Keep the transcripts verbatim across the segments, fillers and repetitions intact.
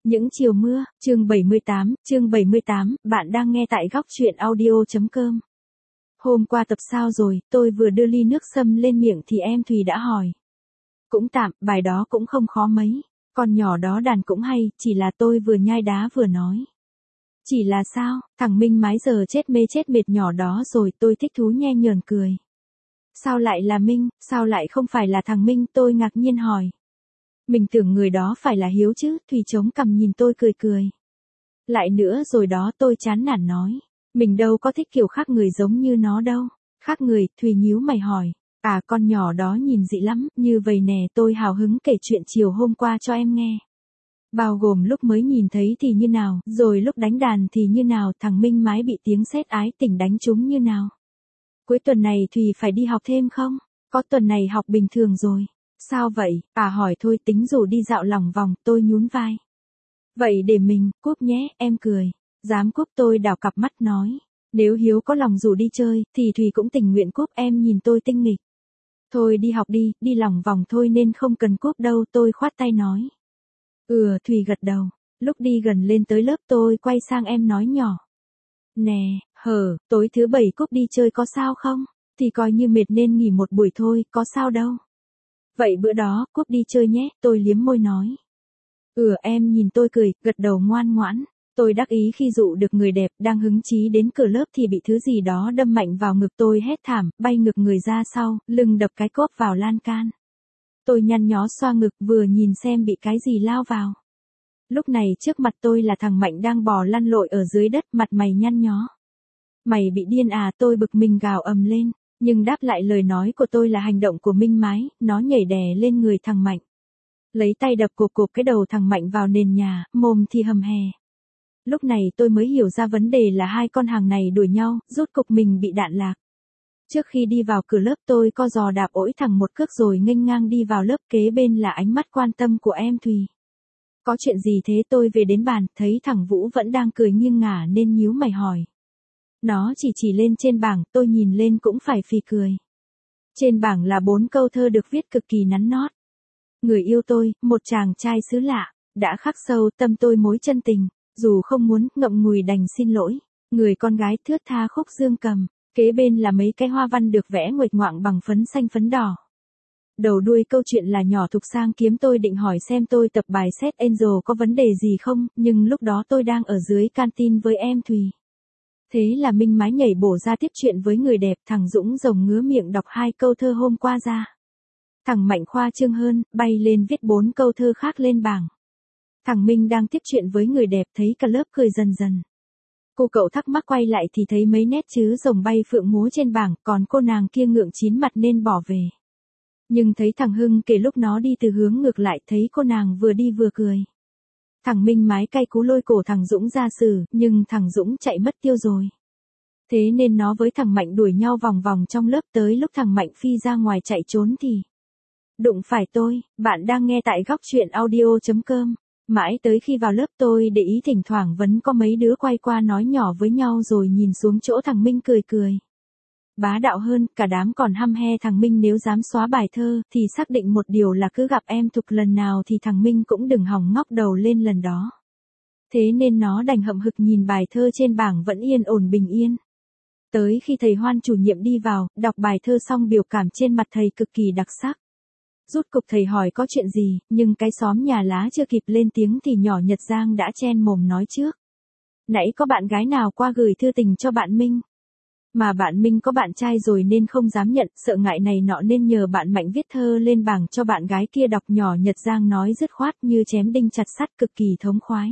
Những chiều mưa, chương bảy mươi tám, chương bảy mươi tám, bạn đang nghe tại góc truyện audio.com. Hôm qua tập sao rồi, tôi vừa đưa ly nước sâm lên miệng thì em Thùy đã hỏi. Cũng tạm, bài đó cũng không khó mấy, con nhỏ đó đàn cũng hay, chỉ là tôi vừa nhai đá vừa nói. Chỉ là sao, thằng Minh mái giờ chết mê chết mệt nhỏ đó rồi, tôi thích thú nhe nhờn cười. Sao lại là Minh, sao lại không phải là thằng Minh, tôi ngạc nhiên hỏi. Mình tưởng người đó phải là Hiếu chứ, Thùy chống cằm nhìn tôi cười cười. Lại nữa rồi đó, tôi chán nản nói. Mình đâu có thích kiểu khác người giống như nó đâu. Khác người, Thùy nhíu mày hỏi. À, con nhỏ đó nhìn dị lắm, như vậy nè, tôi hào hứng kể chuyện chiều hôm qua cho em nghe. Bao gồm lúc mới nhìn thấy thì như nào, rồi lúc đánh đàn thì như nào, thằng Minh mái bị tiếng sét ái tình đánh trúng như nào. Cuối tuần này Thùy phải đi học thêm không? Có, tuần này học bình thường rồi. Sao vậy? À, hỏi thôi, tính rủ đi dạo lòng vòng, tôi nhún vai. Vậy để mình, cúp nhé, em cười. Dám cúp, tôi đảo cặp mắt nói. Nếu Hiếu có lòng rủ đi chơi, thì Thùy cũng tình nguyện cúp. Em nhìn tôi tinh nghịch. Thôi đi học đi, đi lòng vòng thôi nên không cần cúp đâu, tôi khoát tay nói. Ừ, Thùy gật đầu. Lúc đi gần lên tới lớp tôi quay sang em nói nhỏ. Nè, hờ, tối thứ bảy cúp đi chơi có sao không? Thì coi như mệt nên nghỉ một buổi thôi, có sao đâu. Vậy bữa đó, cúp đi chơi nhé, tôi liếm môi nói. Ừ, em nhìn tôi cười, gật đầu ngoan ngoãn. Tôi đắc ý khi dụ được người đẹp, đang hứng chí đến cửa lớp thì bị thứ gì đó đâm mạnh vào ngực, tôi hét thảm, bay ngược người ra sau, lưng đập cái cốp vào lan can. Tôi nhăn nhó xoa ngực vừa nhìn xem bị cái gì lao vào. Lúc này trước mặt tôi là thằng Mạnh đang bò lăn lội ở dưới đất, mặt mày nhăn nhó. Mày bị điên à, tôi bực mình gào ầm lên. Nhưng đáp lại lời nói của tôi là hành động của Minh mái, nó nhảy đè lên người thằng Mạnh. Lấy tay đập cộp cộp cái đầu thằng Mạnh vào nền nhà, mồm thì hầm hè. Lúc này tôi mới hiểu ra vấn đề là hai con hàng này đuổi nhau, rốt cục mình bị đạn lạc. Trước khi đi vào cửa lớp tôi co giò đạp ổi thẳng một cước rồi nghênh ngang đi vào lớp, kế bên là ánh mắt quan tâm của em Thùy. Có chuyện gì thế? Tôi về đến bàn, thấy thằng Vũ vẫn đang cười nghiêng ngả nên nhíu mày hỏi. Nó chỉ chỉ lên trên bảng, tôi nhìn lên cũng phải phì cười. Trên bảng là bốn câu thơ được viết cực kỳ nắn nót. Người yêu tôi, một chàng trai xứ lạ, đã khắc sâu tâm tôi mối chân tình, dù không muốn, ngậm ngùi đành xin lỗi. Người con gái thướt tha khúc dương cầm, kế bên là mấy cái hoa văn được vẽ nguệch ngoạng bằng phấn xanh phấn đỏ. Đầu đuôi câu chuyện là nhỏ Thục sang kiếm. Tôi định hỏi xem tôi tập bài Set Angel có vấn đề gì không, nhưng lúc đó tôi đang ở dưới canteen với em Thùy. Thế là Minh mái nhảy bổ ra tiếp chuyện với người đẹp, thằng Dũng rồng ngứa miệng đọc hai câu thơ hôm qua ra. Thằng Mạnh khoa trương hơn, bay lên viết bốn câu thơ khác lên bảng. Thằng Minh đang tiếp chuyện với người đẹp thấy cả lớp cười dần dần. Cô cậu thắc mắc quay lại thì thấy mấy nét chữ rồng bay phượng múa trên bảng, còn cô nàng kia ngượng chín mặt nên bỏ về. Nhưng thấy thằng Hưng kể lúc nó đi từ hướng ngược lại, thấy cô nàng vừa đi vừa cười. Thằng Minh mái cay cú lôi cổ thằng Dũng ra xử, nhưng thằng Dũng chạy mất tiêu rồi. Thế nên nó với thằng Mạnh đuổi nhau vòng vòng trong lớp, tới lúc thằng Mạnh phi ra ngoài chạy trốn thì đụng phải tôi. Bạn đang nghe tại góc truyện audio.com. Mãi tới khi vào lớp tôi để ý thỉnh thoảng vẫn có mấy đứa quay qua nói nhỏ với nhau rồi nhìn xuống chỗ thằng Minh cười cười. Bá đạo hơn, cả đám còn hăm he thằng Minh nếu dám xóa bài thơ thì xác định một điều là cứ gặp em Thục lần nào thì thằng Minh cũng đừng hòng ngóc đầu lên lần đó. Thế nên nó đành hậm hực nhìn bài thơ trên bảng vẫn yên ổn bình yên. Tới khi thầy Hoan chủ nhiệm đi vào, đọc bài thơ xong biểu cảm trên mặt thầy cực kỳ đặc sắc. Rút cục thầy hỏi có chuyện gì, nhưng cái xóm nhà lá chưa kịp lên tiếng thì nhỏ Nhật Giang đã chen mồm nói trước. Nãy có bạn gái nào qua gửi thư tình cho bạn Minh. Mà bạn Minh có bạn trai rồi nên không dám nhận, sợ ngại này nọ nên nhờ bạn Mạnh viết thơ lên bảng cho bạn gái kia đọc. Nhỏ Nhật Giang nói dứt khoát như chém đinh chặt sắt, cực kỳ thống khoái.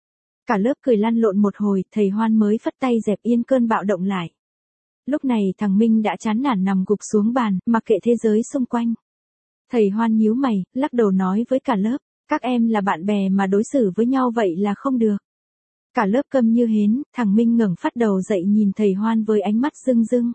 Cả lớp cười lăn lộn một hồi, thầy Hoan mới phất tay dẹp yên cơn bạo động lại. Lúc này thằng Minh đã chán nản nằm gục xuống bàn, mặc kệ thế giới xung quanh. Thầy Hoan nhíu mày, lắc đầu nói với cả lớp, các em là bạn bè mà đối xử với nhau vậy là không được. Cả lớp câm như hến, thằng Minh ngẩng phát đầu dậy nhìn thầy Hoan với ánh mắt rưng rưng.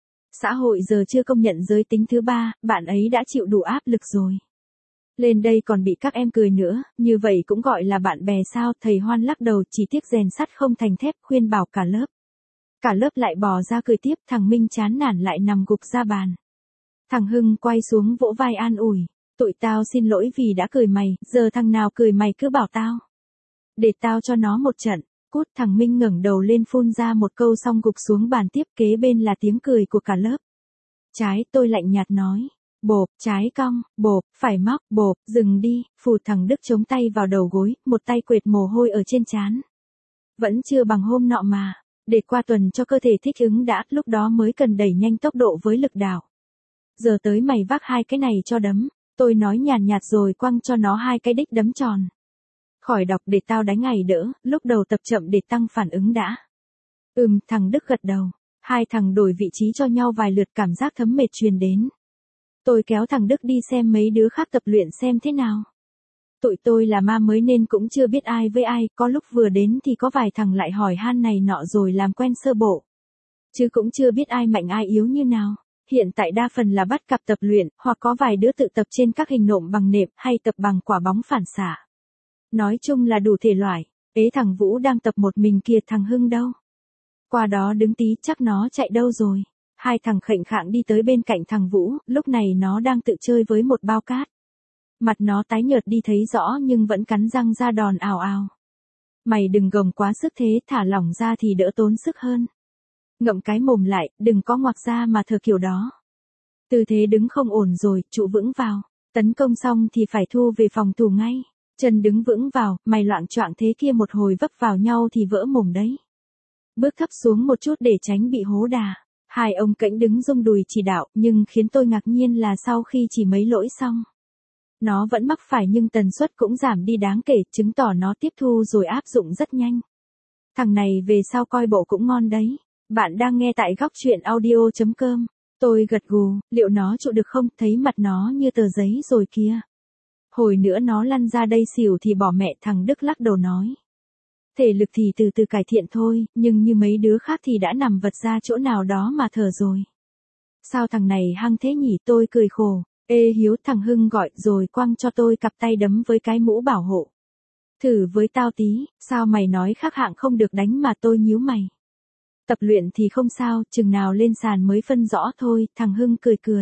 Xã hội giờ chưa công nhận giới tính thứ ba, bạn ấy đã chịu đủ áp lực rồi. Lên đây còn bị các em cười nữa, như vậy cũng gọi là bạn bè sao? Thầy Hoan lắc đầu, chỉ tiếc rèn sắt không thành thép, khuyên bảo cả lớp. Cả lớp lại bò ra cười tiếp, thằng Minh chán nản lại nằm gục ra bàn. Thằng Hưng quay xuống vỗ vai an ủi, tụi tao xin lỗi vì đã cười mày, giờ thằng nào cười mày cứ bảo tao. Để tao cho nó một trận. Cút. Thằng Minh ngẩng đầu lên phun ra một câu xong gục xuống bàn tiếp, kế bên là tiếng cười của cả lớp. Trái. Tôi lạnh nhạt nói. Bộp. Trái cong. Bộp. Phải móc. Bộp. Dừng đi. Phù. Thằng Đức chống tay vào đầu gối, một tay quệt mồ hôi ở trên trán. Vẫn chưa bằng hôm nọ mà. Để qua tuần cho cơ thể thích ứng đã, lúc đó mới cần đẩy nhanh tốc độ với lực đảo. Giờ tới mày vác hai cái này cho đấm. Tôi nói nhàn nhạt rồi quăng cho nó hai cái đích đấm tròn. Khỏi đọc. Để tao đánh ngày đỡ, lúc đầu tập chậm để tăng phản ứng đã. Ừm. Thằng Đức gật đầu. Hai thằng đổi vị trí cho nhau vài lượt, cảm giác thấm mệt truyền đến. Tôi kéo thằng Đức đi xem mấy đứa khác tập luyện xem thế nào. Tụi tôi là ma mới nên cũng chưa biết ai với ai, có lúc vừa đến thì có vài thằng lại hỏi han này nọ rồi làm quen sơ bộ. Chứ cũng chưa biết ai mạnh ai yếu như nào. Hiện tại đa phần là bắt cặp tập luyện, hoặc có vài đứa tự tập trên các hình nộm bằng nệm, hay tập bằng quả bóng phản xạ. Nói chung là đủ thể loại. Ế, thằng Vũ đang tập một mình kìa. Thằng Hưng đâu? Qua đó đứng tí, chắc nó chạy đâu rồi. Hai thằng khệnh khạng đi tới bên cạnh thằng Vũ, lúc này nó đang tự chơi với một bao cát. Mặt nó tái nhợt đi thấy rõ nhưng vẫn cắn răng ra đòn ào ào. Mày đừng gồng quá sức thế, thả lỏng ra thì đỡ tốn sức hơn. Ngậm cái mồm lại, đừng có ngoạc ra mà thở kiểu đó. Tư thế đứng không ổn rồi, trụ vững vào. Tấn công xong thì phải thu về phòng thủ ngay. Chân đứng vững vào, mày loạng choạng thế kia một hồi vấp vào nhau thì vỡ mồm đấy. Bước thấp xuống một chút để tránh bị hố đà. Hai ông cãnh đứng rung đùi chỉ đạo, nhưng khiến tôi ngạc nhiên là sau khi chỉ mấy lỗi xong, nó vẫn mắc phải nhưng tần suất cũng giảm đi đáng kể, chứng tỏ nó tiếp thu rồi áp dụng rất nhanh. Thằng này về sau coi bộ cũng ngon đấy. Bạn đang nghe tại góc truyện audio chấm com. Tôi gật gù, liệu nó trụ được không, thấy mặt nó như tờ giấy rồi kia. Hồi nữa nó lăn ra đây xỉu thì bỏ mẹ. Thằng Đức lắc đầu nói. Thể lực thì từ từ cải thiện thôi, nhưng như mấy đứa khác thì đã nằm vật ra chỗ nào đó mà thở rồi. Sao thằng này hăng thế nhỉ? Tôi cười khổ. Ê Hiếu, thằng Hưng gọi rồi quăng cho tôi cặp tay đấm với cái mũ bảo hộ. Thử với tao tí, sao mày nói khác hạng không được đánh mà? Tôi nhíu mày. Tập luyện thì không sao, chừng nào lên sàn mới phân rõ thôi. Thằng Hưng cười cười.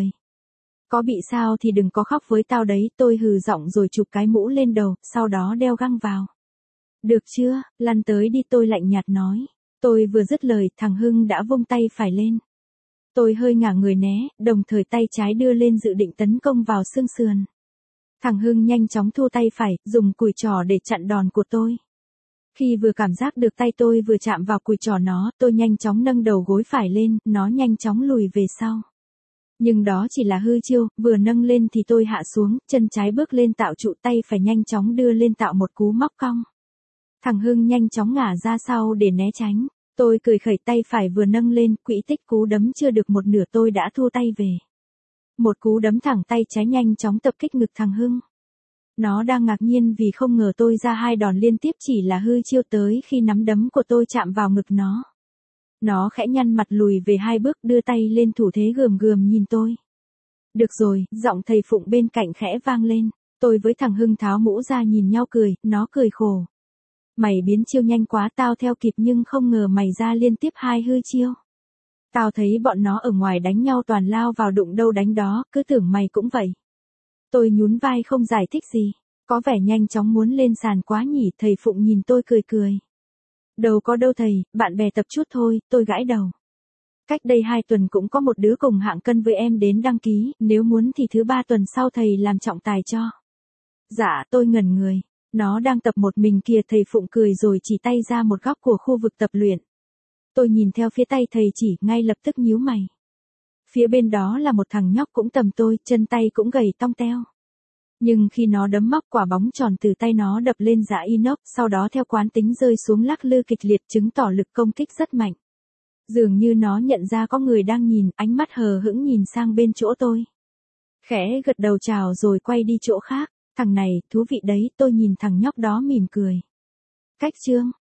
Có bị sao thì đừng có khóc với tao đấy. Tôi hừ giọng rồi chụp cái mũ lên đầu, sau đó đeo găng vào. Được chưa, lăn tới đi, tôi lạnh nhạt nói. Tôi vừa dứt lời, thằng Hưng đã vung tay phải lên. Tôi hơi ngả người né, đồng thời tay trái đưa lên dự định tấn công vào xương sườn. Thằng Hưng nhanh chóng thu tay phải, dùng cùi trỏ để chặn đòn của tôi. Khi vừa cảm giác được tay tôi vừa chạm vào cùi trỏ nó, tôi nhanh chóng nâng đầu gối phải lên, nó nhanh chóng lùi về sau. Nhưng đó chỉ là hư chiêu, vừa nâng lên thì tôi hạ xuống, chân trái bước lên tạo trụ, tay phải nhanh chóng đưa lên tạo một cú móc cong. Thằng Hưng nhanh chóng ngả ra sau để né tránh. Tôi cười khẩy, tay phải vừa nâng lên, quỹ tích cú đấm chưa được một nửa tôi đã thu tay về. Một cú đấm thẳng tay trái nhanh chóng tập kích ngực thằng Hưng. Nó đang ngạc nhiên vì không ngờ tôi ra hai đòn liên tiếp chỉ là hư chiêu, tới khi nắm đấm của tôi chạm vào ngực nó. Nó khẽ nhăn mặt lùi về hai bước, đưa tay lên thủ thế gườm gườm nhìn tôi. Được rồi, giọng thầy Phụng bên cạnh khẽ vang lên. Tôi với thằng Hưng tháo mũ ra nhìn nhau cười, nó cười khổ. Mày biến chiêu nhanh quá, tao theo kịp nhưng không ngờ mày ra liên tiếp hai hư chiêu. Tao thấy bọn nó ở ngoài đánh nhau toàn lao vào đụng đâu đánh đó, cứ tưởng mày cũng vậy. Tôi nhún vai không giải thích gì. Có vẻ nhanh chóng muốn lên sàn quá nhỉ? Thầy Phụng nhìn tôi cười cười. Đâu có đâu thầy, bạn bè tập chút thôi. Tôi gãi đầu. Cách đây hai tuần cũng có một đứa cùng hạng cân với em đến đăng ký, nếu muốn thì thứ ba tuần sau thầy làm trọng tài cho. Dạ, tôi ngẩn người. Nó đang tập một mình kìa. Thầy Phụng cười rồi chỉ tay ra một góc của khu vực tập luyện. Tôi nhìn theo phía tay thầy chỉ, ngay lập tức nhíu mày. Phía bên đó là một thằng nhóc cũng tầm tôi, chân tay cũng gầy tong teo. Nhưng khi nó đấm móc quả bóng tròn từ tay nó đập lên giá inox, sau đó theo quán tính rơi xuống lắc lư kịch liệt, chứng tỏ lực công kích rất mạnh. Dường như nó nhận ra có người đang nhìn, ánh mắt hờ hững nhìn sang bên chỗ tôi. Khẽ gật đầu chào rồi quay đi chỗ khác. Thằng này, thú vị đấy, tôi nhìn thằng nhóc đó mỉm cười. Cách chương.